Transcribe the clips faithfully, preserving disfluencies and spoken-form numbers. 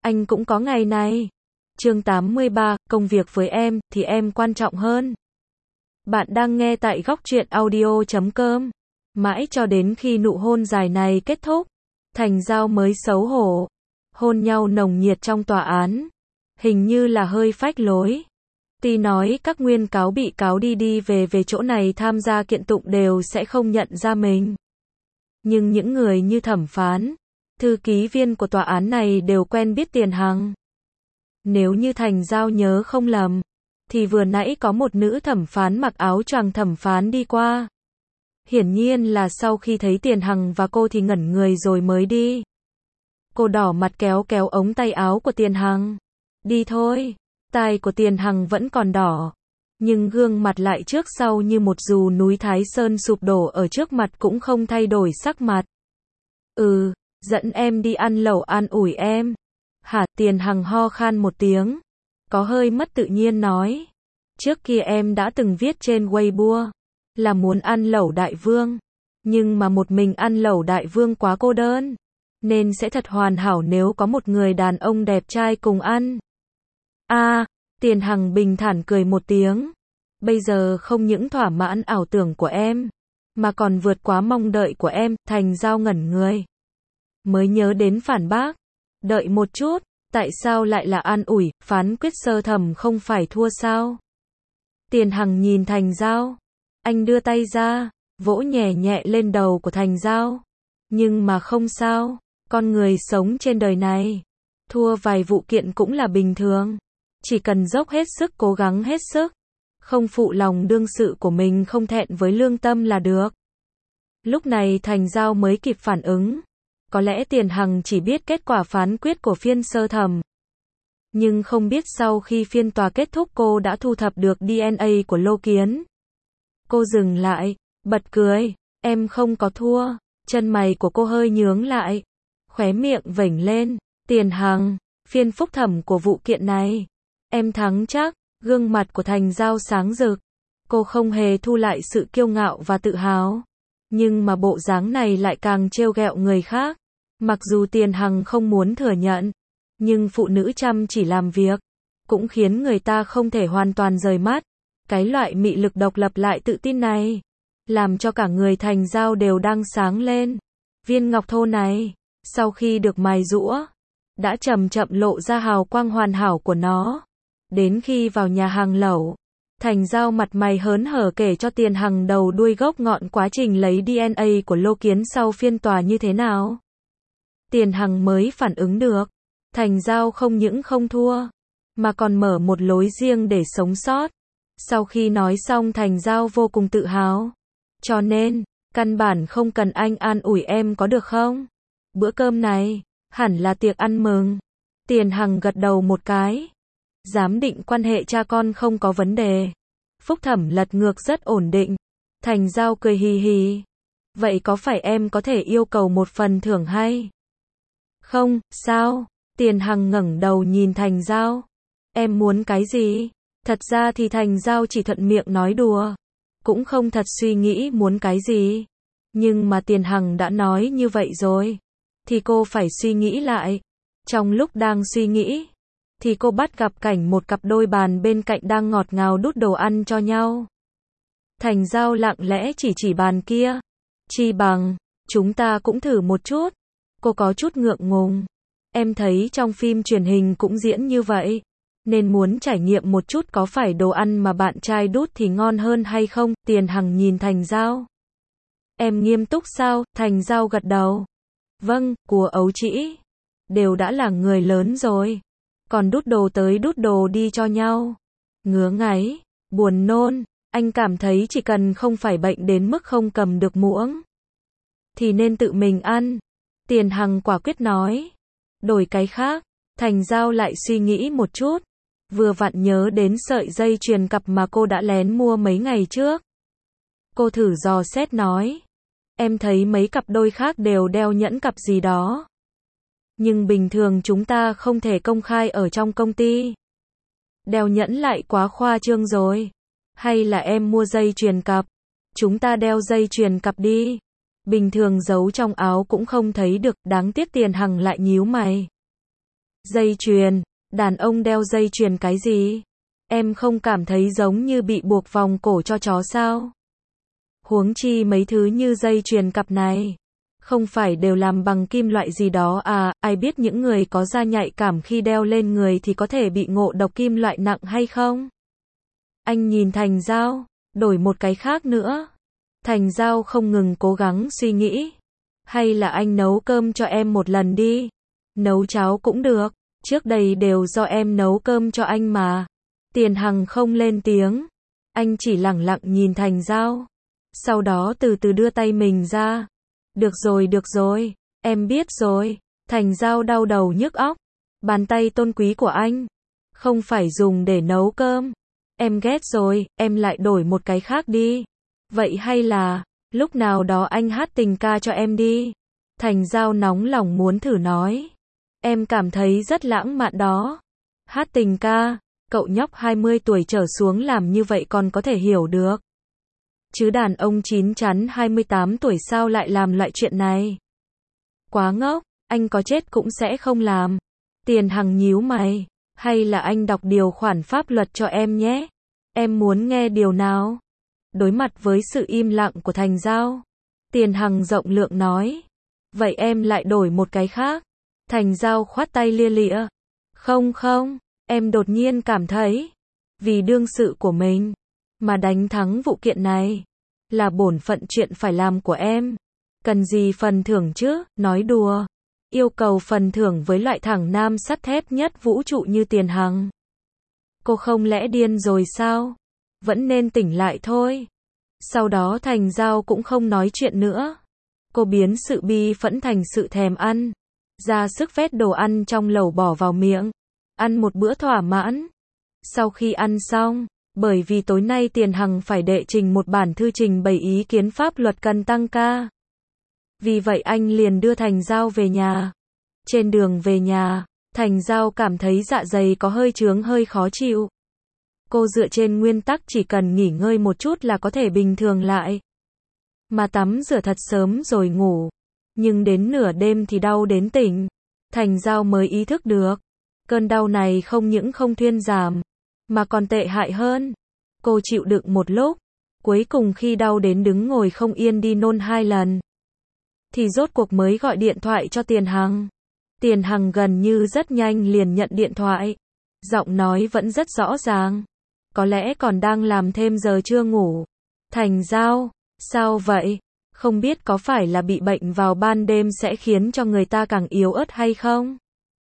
anh cũng có ngày này. Chương tám mươi ba, công việc với em, thì em quan trọng hơn. Bạn đang nghe tại góc truyện audio chấm com. Mãi cho đến khi nụ hôn dài này kết thúc, Thành Giao mới xấu hổ. Hôn nhau nồng nhiệt trong tòa án. Hình như là hơi phách lối. Tuy nói các nguyên cáo bị cáo đi đi về về chỗ này tham gia kiện tụng đều sẽ không nhận ra mình. Nhưng những người như thẩm phán, thư ký viên của tòa án này đều quen biết Tiền Hằng. Nếu như Thành Giao nhớ không lầm, thì vừa nãy có một nữ thẩm phán mặc áo choàng thẩm phán đi qua. Hiển nhiên là sau khi thấy Tiền Hằng và cô thì ngẩn người rồi mới đi. Cô đỏ mặt kéo kéo ống tay áo của Tiền Hằng. Đi thôi. Tai của Tiền Hằng vẫn còn đỏ, nhưng gương mặt lại trước sau như một dù núi Thái Sơn sụp đổ ở trước mặt cũng không thay đổi sắc mặt. Ừ, dẫn em đi ăn lẩu an ủi em. Hả? Tiền Hằng ho khan một tiếng, có hơi mất tự nhiên nói. Trước kia em đã từng viết trên Weibo, là muốn ăn lẩu đại vương. Nhưng mà một mình ăn lẩu đại vương quá cô đơn, nên sẽ thật hoàn hảo nếu có một người đàn ông đẹp trai cùng ăn. A, à, Tiền Hằng bình thản cười một tiếng. Bây giờ không những thỏa mãn ảo tưởng của em, mà còn vượt quá mong đợi của em. Thành Giao ngẩn người, mới nhớ đến phản bác. Đợi một chút, tại sao lại là an ủi, phán quyết sơ thẩm không phải thua sao? Tiền Hằng nhìn Thành Giao, anh đưa tay ra, vỗ nhẹ nhẹ lên đầu của Thành Giao. Nhưng mà không sao, con người sống trên đời này, thua vài vụ kiện cũng là bình thường. Chỉ cần dốc hết sức cố gắng hết sức, không phụ lòng đương sự của mình, không thẹn với lương tâm là được. Lúc này Thành Giao mới kịp phản ứng. Có lẽ Tiền Hằng chỉ biết kết quả phán quyết của phiên sơ thẩm, nhưng không biết sau khi phiên tòa kết thúc cô đã thu thập được đê en a của Lô Kiến. Cô dừng lại, bật cười. Em không có thua. Chân mày của cô hơi nhướng lại, khóe miệng vểnh lên. Tiền Hằng, phiên phúc thẩm của vụ kiện này, em thắng chắc. Gương mặt của Thành Giao sáng rực. Cô không hề thu lại sự kiêu ngạo và tự hào, nhưng mà bộ dáng này lại càng trêu ghẹo người khác. Mặc dù Tiền Hằng không muốn thừa nhận, nhưng phụ nữ chăm chỉ làm việc cũng khiến người ta không thể hoàn toàn rời mắt. Cái loại mị lực độc lập lại tự tin này, làm cho cả người Thành Giao đều đang sáng lên. Viên ngọc thô này, sau khi được mài giũa, đã chậm chậm lộ ra hào quang hoàn hảo của nó. Đến khi vào nhà hàng lẩu, Thành Giao mặt mày hớn hở kể cho Tiền Hằng đầu đuôi gốc ngọn quá trình lấy đê en a của Lô Kiến sau phiên tòa như thế nào. Tiền Hằng mới phản ứng được, Thành Giao không những không thua, mà còn mở một lối riêng để sống sót. Sau khi nói xong Thành Giao vô cùng tự hào. Cho nên, căn bản không cần anh an ủi em có được không? Bữa cơm này, hẳn là tiệc ăn mừng. Tiền Hằng gật đầu một cái. Giám định quan hệ cha con không có vấn đề. Phúc thẩm lật ngược rất ổn định. Thành Giao cười hì hì. Vậy có phải em có thể yêu cầu một phần thưởng hay không, sao? Tiền Hằng ngẩng đầu nhìn Thành Giao. Em muốn cái gì? Thật ra thì Thành Giao chỉ thuận miệng nói đùa, cũng không thật suy nghĩ muốn cái gì. Nhưng mà Tiền Hằng đã nói như vậy rồi, thì cô phải suy nghĩ lại. Trong lúc đang suy nghĩ, thì cô bắt gặp cảnh một cặp đôi bàn bên cạnh đang ngọt ngào đút đồ ăn cho nhau. Thành Giao lặng lẽ chỉ chỉ bàn kia. Chi bằng, chúng ta cũng thử một chút. Cô có chút ngượng ngùng. Em thấy trong phim truyền hình cũng diễn như vậy, nên muốn trải nghiệm một chút có phải đồ ăn mà bạn trai đút thì ngon hơn hay không? Tiền Hằng nhìn Thành Giao. Em nghiêm túc sao? Thành Giao gật đầu. Vâng, của ấu trĩ đều đã là người lớn rồi, còn đút đồ tới đút đồ đi cho nhau. Ngứa ngáy, buồn nôn, anh cảm thấy chỉ cần không phải bệnh đến mức không cầm được muỗng, thì nên tự mình ăn. Tiền Hằng quả quyết nói. Đổi cái khác. Thành Giao lại suy nghĩ một chút, vừa vặn nhớ đến sợi dây chuyền cặp mà cô đã lén mua mấy ngày trước. Cô thử dò xét nói. Em thấy mấy cặp đôi khác đều đeo nhẫn cặp gì đó, nhưng bình thường chúng ta không thể công khai ở trong công ty. Đeo nhẫn lại quá khoa trương rồi. Hay là em mua dây chuyền cặp, chúng ta đeo dây chuyền cặp đi. Bình thường giấu trong áo cũng không thấy được. Đáng tiếc Tiền Hằng lại nhíu mày. Dây chuyền, đàn ông đeo dây chuyền cái gì? Em không cảm thấy giống như bị buộc vòng cổ cho chó sao? Huống chi mấy thứ như dây chuyền cặp này. Không phải đều làm bằng kim loại gì đó à, ai biết những người có da nhạy cảm khi đeo lên người thì có thể bị ngộ độc kim loại nặng hay không? Anh nhìn Thành Giao, đổi một cái khác nữa. Thành Giao không ngừng cố gắng suy nghĩ. Hay là anh nấu cơm cho em một lần đi. Nấu cháo cũng được, trước đây đều do em nấu cơm cho anh mà. Tiền Hằng không lên tiếng. Anh chỉ lẳng lặng nhìn Thành Giao. Sau đó từ từ đưa tay mình ra. Được rồi được rồi, em biết rồi. Thành Giao đau đầu nhức óc. Bàn tay tôn quý của anh. Không phải dùng để nấu cơm. Em ghét rồi, em lại đổi một cái khác đi. Vậy hay là, lúc nào đó anh hát tình ca cho em đi. Thành Giao nóng lòng muốn thử nói. Em cảm thấy rất lãng mạn đó. Hát tình ca, cậu nhóc hai mươi tuổi trở xuống làm như vậy còn có thể hiểu được. Chứ đàn ông chín chắn hai mươi tám tuổi sao lại làm loại chuyện này. Quá ngốc, anh có chết cũng sẽ không làm. Tiền Hằng nhíu mày. Hay là anh đọc điều khoản pháp luật cho em nhé. Em muốn nghe điều nào? Đối mặt với sự im lặng của Thành Giao, Tiền Hằng rộng lượng nói. Vậy em lại đổi một cái khác. Thành Giao khoát tay lia lịa. Không không, em đột nhiên cảm thấy, vì đương sự của mình, mà đánh thắng vụ kiện này, là bổn phận chuyện phải làm của em. Cần gì phần thưởng chứ, nói đùa. Yêu cầu phần thưởng với loại thẳng nam sắt thép nhất vũ trụ như Tiền Hằng. Cô không lẽ điên rồi sao? Vẫn nên tỉnh lại thôi. Sau đó Thành Giao cũng không nói chuyện nữa. Cô biến sự bi phẫn thành sự thèm ăn. Ra sức vét đồ ăn trong lẩu bỏ vào miệng. Ăn một bữa thỏa mãn. Sau khi ăn xong, bởi vì tối nay Tiền Hằng phải đệ trình một bản thư trình bày ý kiến pháp luật cần tăng ca. Vì vậy anh liền đưa Thành Giao về nhà. Trên đường về nhà, Thành Giao cảm thấy dạ dày có hơi chướng hơi khó chịu. Cô dựa trên nguyên tắc chỉ cần nghỉ ngơi một chút là có thể bình thường lại. Mà tắm rửa thật sớm rồi ngủ. Nhưng đến nửa đêm thì đau đến tỉnh. Thành Giao mới ý thức được. Cơn đau này không những không thuyên giảm, mà còn tệ hại hơn. Cô chịu đựng một lúc. Cuối cùng khi đau đến đứng ngồi không yên đi nôn hai lần. Thì rốt cuộc mới gọi điện thoại cho Tiền Hằng. Tiền Hằng gần như rất nhanh liền nhận điện thoại. Giọng nói vẫn rất rõ ràng. Có lẽ còn đang làm thêm giờ chưa ngủ. Thành Giao, sao vậy? Không biết có phải là bị bệnh vào ban đêm sẽ khiến cho người ta càng yếu ớt hay không?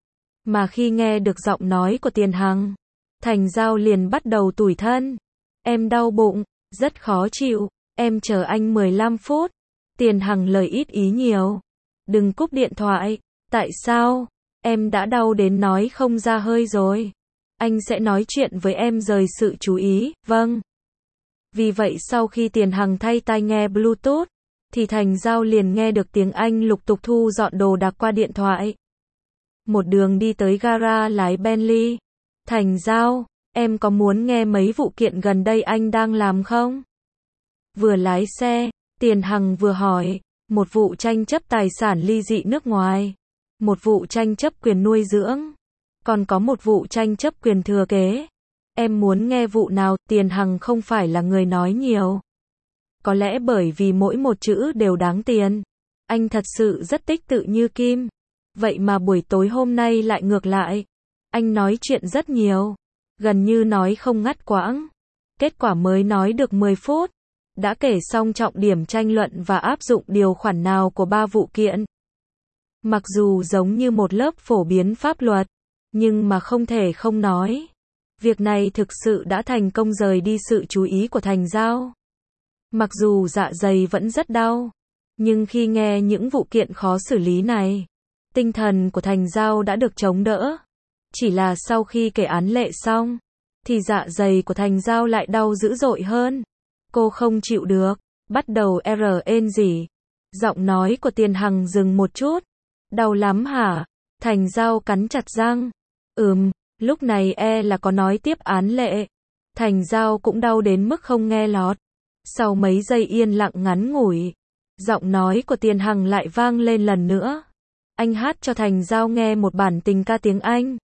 Mà khi nghe được giọng nói của Tiền Hằng, Thành Giao liền bắt đầu tủi thân. Em đau bụng, rất khó chịu, em chờ anh mười lăm phút. Tiền Hằng lời ít ý nhiều. Đừng cúp điện thoại. Tại sao? Em đã đau đến nói không ra hơi rồi. Anh sẽ nói chuyện với em rời sự chú ý, vâng. Vì vậy sau khi Tiền Hằng thay tai nghe Bluetooth, thì Thành Giao liền nghe được tiếng anh lục tục thu dọn đồ đạc qua điện thoại. Một đường đi tới gara lái Bentley. Thành Giao, em có muốn nghe mấy vụ kiện gần đây anh đang làm không? Vừa lái xe, Tiền Hằng vừa hỏi. Một vụ tranh chấp tài sản ly dị nước ngoài. Một vụ tranh chấp quyền nuôi dưỡng. Còn có một vụ tranh chấp quyền thừa kế. Em muốn nghe vụ nào? Tiền Hằng không phải là người nói nhiều. Có lẽ bởi vì mỗi một chữ đều đáng tiền. Anh thật sự rất tích tự như kim. Vậy mà buổi tối hôm nay lại ngược lại. Anh nói chuyện rất nhiều. Gần như nói không ngắt quãng. Kết quả mới nói được mười phút. Đã kể xong trọng điểm tranh luận và áp dụng điều khoản nào của ba vụ kiện. Mặc dù giống như một lớp phổ biến pháp luật, nhưng mà không thể không nói. Việc này thực sự đã thành công rời đi sự chú ý của Thành Giao. Mặc dù dạ dày vẫn rất đau, nhưng khi nghe những vụ kiện khó xử lý này, tinh thần của Thành Giao đã được chống đỡ. Chỉ là sau khi kể án lệ xong, thì dạ dày của Thành Giao lại đau dữ dội hơn. Cô không chịu được, bắt đầu rên rỉ. Giọng nói của Tiền Hằng dừng một chút. Đau lắm hả? Thành Giao cắn chặt răng. Ừm, lúc này e là có nói tiếp án lệ. Thành Giao cũng đau đến mức không nghe lọt. Sau mấy giây yên lặng ngắn ngủi, giọng nói của Tiền Hằng lại vang lên lần nữa. anh hát cho Thành Giao nghe một bản tình ca tiếng Anh.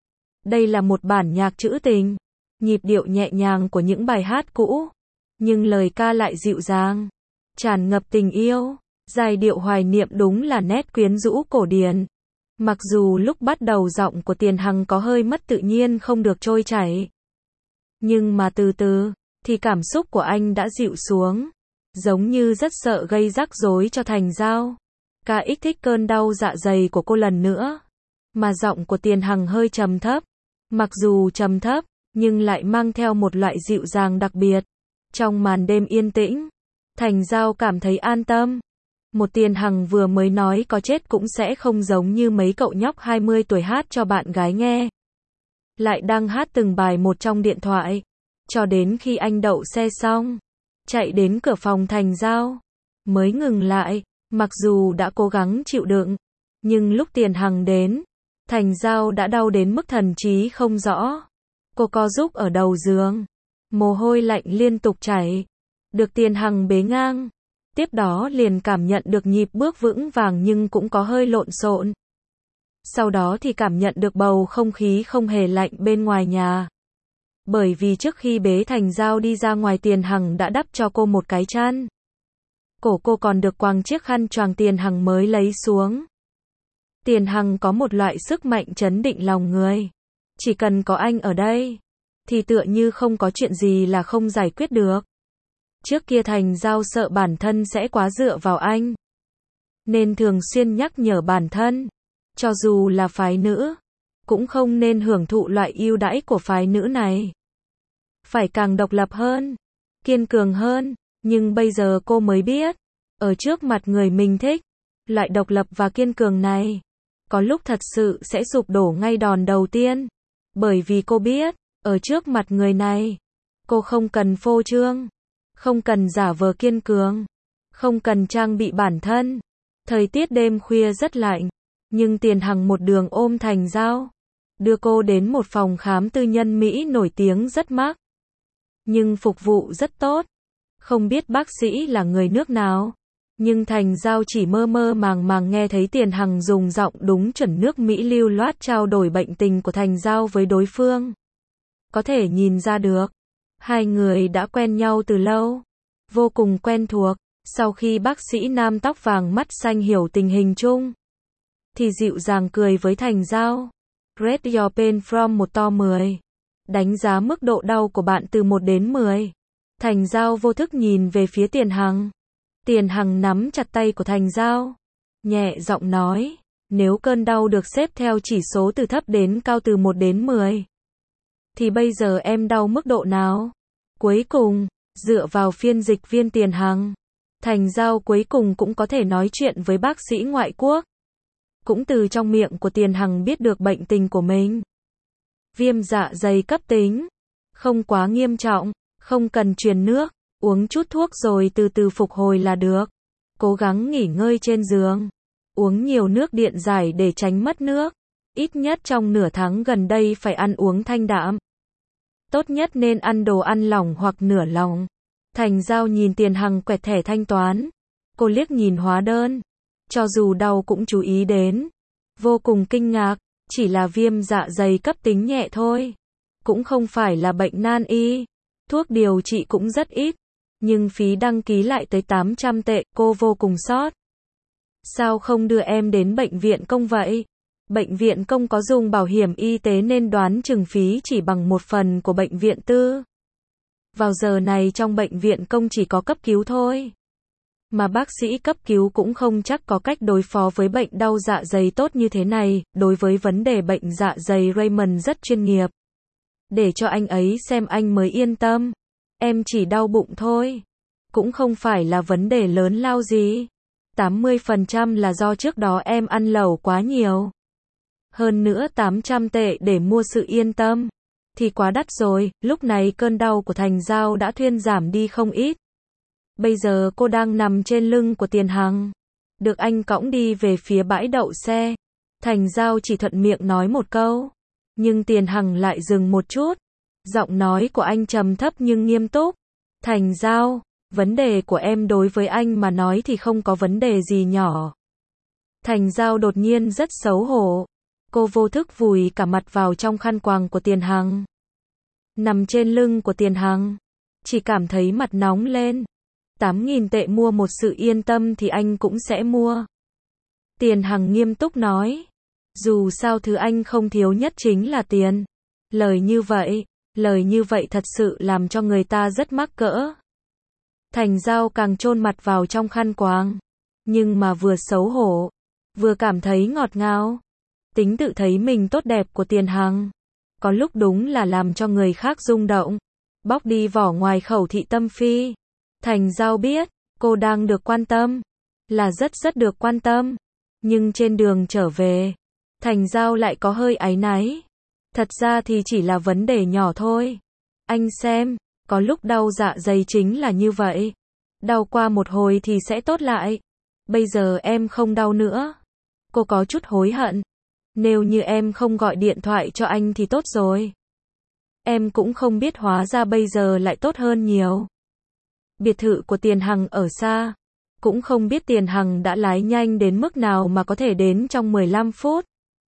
Đây là một bản nhạc trữ tình, nhịp điệu nhẹ nhàng của những bài hát cũ, nhưng lời ca lại dịu dàng, tràn ngập tình yêu, giai điệu hoài niệm đúng là nét quyến rũ cổ điển. Mặc dù lúc bắt đầu giọng của Tiền Hằng có hơi mất tự nhiên không được trôi chảy, nhưng mà từ từ, thì cảm xúc của anh đã dịu xuống, giống như rất sợ gây rắc rối cho Thành Giao. Ca kích thích cơn đau dạ dày của cô lần nữa, mà giọng của Tiền Hằng hơi trầm thấp, mặc dù trầm thấp, nhưng lại mang theo một loại dịu dàng đặc biệt. Trong màn đêm yên tĩnh, Thành Giao cảm thấy an tâm. Một Tiền Hằng vừa mới nói có chết cũng sẽ không giống như mấy cậu nhóc hai mươi tuổi hát cho bạn gái nghe. Lại đang hát từng bài một trong điện thoại, cho đến khi anh đậu xe xong, chạy đến cửa phòng Thành Giao, mới ngừng lại. Mặc dù đã cố gắng chịu đựng, nhưng lúc Tiền Hằng đến, Thành Giao đã đau đến mức thần trí không rõ. Cô co rúm ở đầu giường, mồ hôi lạnh liên tục chảy. Được Tiền Hằng bế ngang, tiếp đó liền cảm nhận được nhịp bước vững vàng nhưng cũng có hơi lộn xộn. Sau đó thì cảm nhận được bầu không khí không hề lạnh bên ngoài nhà. Bởi vì trước khi bế Thành Giao đi ra ngoài, Tiền Hằng đã đắp cho cô một cái chăn. Cổ cô còn được quàng chiếc khăn choàng Tiền Hằng mới lấy xuống. Tiền Hằng có một loại sức mạnh trấn định lòng người. Chỉ cần có anh ở đây, thì tựa như không có chuyện gì là không giải quyết được. Trước kia Thành Giao sợ bản thân sẽ quá dựa vào anh, nên thường xuyên nhắc nhở bản thân, cho dù là phái nữ, cũng không nên hưởng thụ loại ưu đãi của phái nữ này. Phải càng độc lập hơn, kiên cường hơn. Nhưng bây giờ cô mới biết, ở trước mặt người mình thích, loại độc lập và kiên cường này, có lúc thật sự sẽ sụp đổ ngay đòn đầu tiên. Bởi vì cô biết, ở trước mặt người này, cô không cần phô trương, không cần giả vờ kiên cường, không cần trang bị bản thân. Thời tiết đêm khuya rất lạnh, nhưng Tiền Hằng một đường ôm Thành Giao, đưa cô đến một phòng khám tư nhân Mỹ nổi tiếng rất mắc, nhưng phục vụ rất tốt. Không biết bác sĩ là người nước nào, nhưng Thành Giao chỉ mơ mơ màng màng nghe thấy Tiền Hằng dùng giọng đúng chuẩn nước Mỹ lưu loát trao đổi bệnh tình của Thành Giao với đối phương. Có thể nhìn ra được, hai người đã quen nhau từ lâu, vô cùng quen thuộc. Sau khi bác sĩ nam tóc vàng mắt xanh hiểu tình hình chung, thì dịu dàng cười với Thành Giao. Rate your pain from một to mười. Đánh giá mức độ đau của bạn từ một đến mười. Thành Giao vô thức nhìn về phía Tiền Hằng. Tiền Hằng nắm chặt tay của Thành Giao, nhẹ giọng nói, nếu cơn đau được xếp theo chỉ số từ thấp đến cao từ một đến mười, thì bây giờ em đau mức độ nào? Cuối cùng, dựa vào phiên dịch viên Tiền Hằng, Thành Giao cuối cùng cũng có thể nói chuyện với bác sĩ ngoại quốc. Cũng từ trong miệng của Tiền Hằng biết được bệnh tình của mình. Viêm dạ dày cấp tính, không quá nghiêm trọng, không cần truyền nước, uống chút thuốc rồi từ từ phục hồi là được. Cố gắng nghỉ ngơi trên giường, uống nhiều nước điện giải để tránh mất nước. Ít nhất trong nửa tháng gần đây phải ăn uống thanh đạm. Tốt nhất nên ăn đồ ăn lỏng hoặc nửa lỏng. Thành Giao nhìn Tiền Hằng quẹt thẻ thanh toán. Cô liếc nhìn hóa đơn. Cho dù đau cũng chú ý đến. Vô cùng kinh ngạc, chỉ là viêm dạ dày cấp tính nhẹ thôi. Cũng không phải là bệnh nan y. Thuốc điều trị cũng rất ít. Nhưng phí đăng ký lại tới tám trăm tệ, cô vô cùng sót. Sao không đưa em đến bệnh viện công vậy? Bệnh viện công có dùng bảo hiểm y tế nên đoán chừng phí chỉ bằng một phần của bệnh viện tư. Vào giờ này trong bệnh viện công chỉ có cấp cứu thôi. Mà bác sĩ cấp cứu cũng không chắc có cách đối phó với bệnh đau dạ dày tốt như thế này. Đối với vấn đề bệnh dạ dày Raymond rất chuyên nghiệp. Để cho anh ấy xem anh mới yên tâm. Em chỉ đau bụng thôi. Cũng không phải là vấn đề lớn lao gì. tám mươi phần trăm là do trước đó em ăn lẩu quá nhiều. Hơn nữa tám trăm tệ để mua sự yên tâm thì quá đắt rồi. Lúc này cơn đau của Thành Giao đã thuyên giảm đi không ít. Bây giờ cô đang nằm trên lưng của Tiền Hằng, được anh cõng đi về phía bãi đậu xe. Thành Giao chỉ thuận miệng nói một câu, nhưng Tiền Hằng lại dừng một chút. Giọng nói của anh trầm thấp nhưng nghiêm túc. Thành Giao, vấn đề của em đối với anh mà nói thì không có vấn đề gì nhỏ. Thành Giao đột nhiên rất xấu hổ. Cô vô thức vùi cả mặt vào trong khăn quàng của Tiền Hằng. Nằm trên lưng của Tiền Hằng, chỉ cảm thấy mặt nóng lên. Tám nghìn tệ mua một sự yên tâm thì anh cũng sẽ mua. Tiền Hằng nghiêm túc nói. Dù sao thứ anh không thiếu nhất chính là tiền. Lời như vậy, lời như vậy thật sự làm cho người ta rất mắc cỡ. Thành Giao càng chôn mặt vào trong khăn quàng. Nhưng mà vừa xấu hổ, vừa cảm thấy ngọt ngào. Tính tự thấy mình tốt đẹp của Tiền Hằng, có lúc đúng là làm cho người khác rung động. Bóc đi vỏ ngoài khẩu thị tâm phi. Thành Giao biết, cô đang được quan tâm. Là rất rất được quan tâm. Nhưng trên đường trở về, Thành Giao lại có hơi áy náy. Thật ra thì chỉ là vấn đề nhỏ thôi. Anh xem, có lúc đau dạ dày chính là như vậy. Đau qua một hồi thì sẽ tốt lại. Bây giờ em không đau nữa. Cô có chút hối hận. Nếu như em không gọi điện thoại cho anh thì tốt rồi. Em cũng không biết hóa ra bây giờ lại tốt hơn nhiều. Biệt thự của Tiền Hằng ở xa. Cũng không biết Tiền Hằng đã lái nhanh đến mức nào mà có thể đến trong mười lăm phút.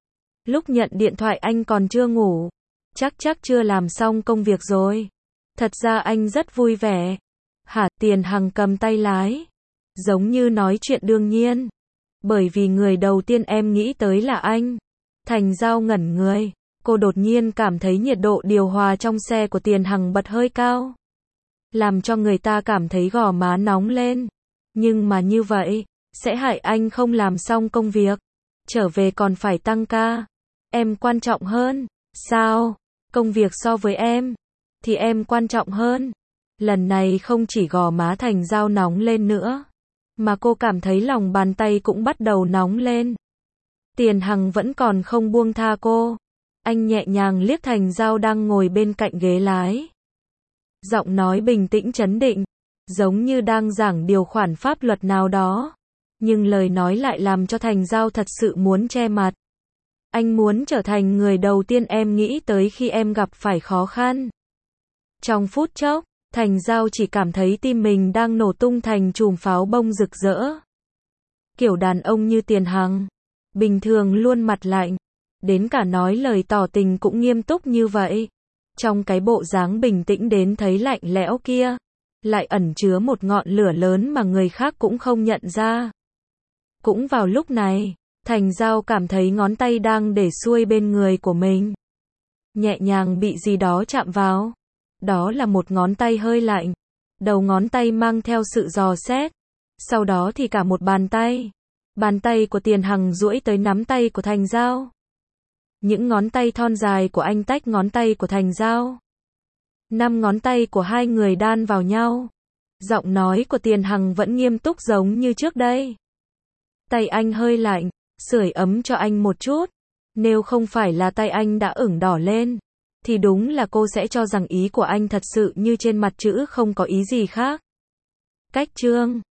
Lúc nhận điện thoại anh còn chưa ngủ. Chắc chắc chưa làm xong công việc rồi. Thật ra anh rất vui vẻ. Hả? Tiền Hằng cầm tay lái. Giống như nói chuyện đương nhiên. Bởi vì người đầu tiên em nghĩ tới là anh. Thành Giao ngẩn người. Cô đột nhiên cảm thấy nhiệt độ điều hòa trong xe của Tiền Hằng bật hơi cao. Làm cho người ta cảm thấy gò má nóng lên. Nhưng mà như vậy, sẽ hại anh không làm xong công việc. Trở về còn phải tăng ca. Em quan trọng hơn. Sao? Công việc so với em, thì em quan trọng hơn. Lần này không chỉ gò má Thành Giao nóng lên nữa, mà cô cảm thấy lòng bàn tay cũng bắt đầu nóng lên. Tiền Hằng vẫn còn không buông tha cô. Anh nhẹ nhàng liếc Thành Giao đang ngồi bên cạnh ghế lái. Giọng nói bình tĩnh trấn định, giống như đang giảng điều khoản pháp luật nào đó. Nhưng lời nói lại làm cho Thành Giao thật sự muốn che mặt. Anh muốn trở thành người đầu tiên em nghĩ tới khi em gặp phải khó khăn. Trong phút chốc, Thành Giao chỉ cảm thấy tim mình đang nổ tung thành chùm pháo bông rực rỡ. Kiểu đàn ông như Tiền Hằng, bình thường luôn mặt lạnh, đến cả nói lời tỏ tình cũng nghiêm túc như vậy. Trong cái bộ dáng bình tĩnh đến thấy lạnh lẽo kia, lại ẩn chứa một ngọn lửa lớn mà người khác cũng không nhận ra. Cũng vào lúc này, Thành Giao cảm thấy ngón tay đang để xuôi bên người của mình. Nhẹ nhàng bị gì đó chạm vào. Đó là một ngón tay hơi lạnh. Đầu ngón tay mang theo sự dò xét. Sau đó thì cả một bàn tay. Bàn tay của Tiền Hằng duỗi tới nắm tay của Thành Giao. Những ngón tay thon dài của anh tách ngón tay của Thành Giao. Năm ngón tay của hai người đan vào nhau. Giọng nói của Tiền Hằng vẫn nghiêm túc giống như trước đây. Tay anh hơi lạnh, sưởi ấm cho anh một chút. Nếu không phải là tay anh đã ửng đỏ lên, thì đúng là cô sẽ cho rằng ý của anh thật sự như trên mặt chữ không có ý gì khác. Cách chương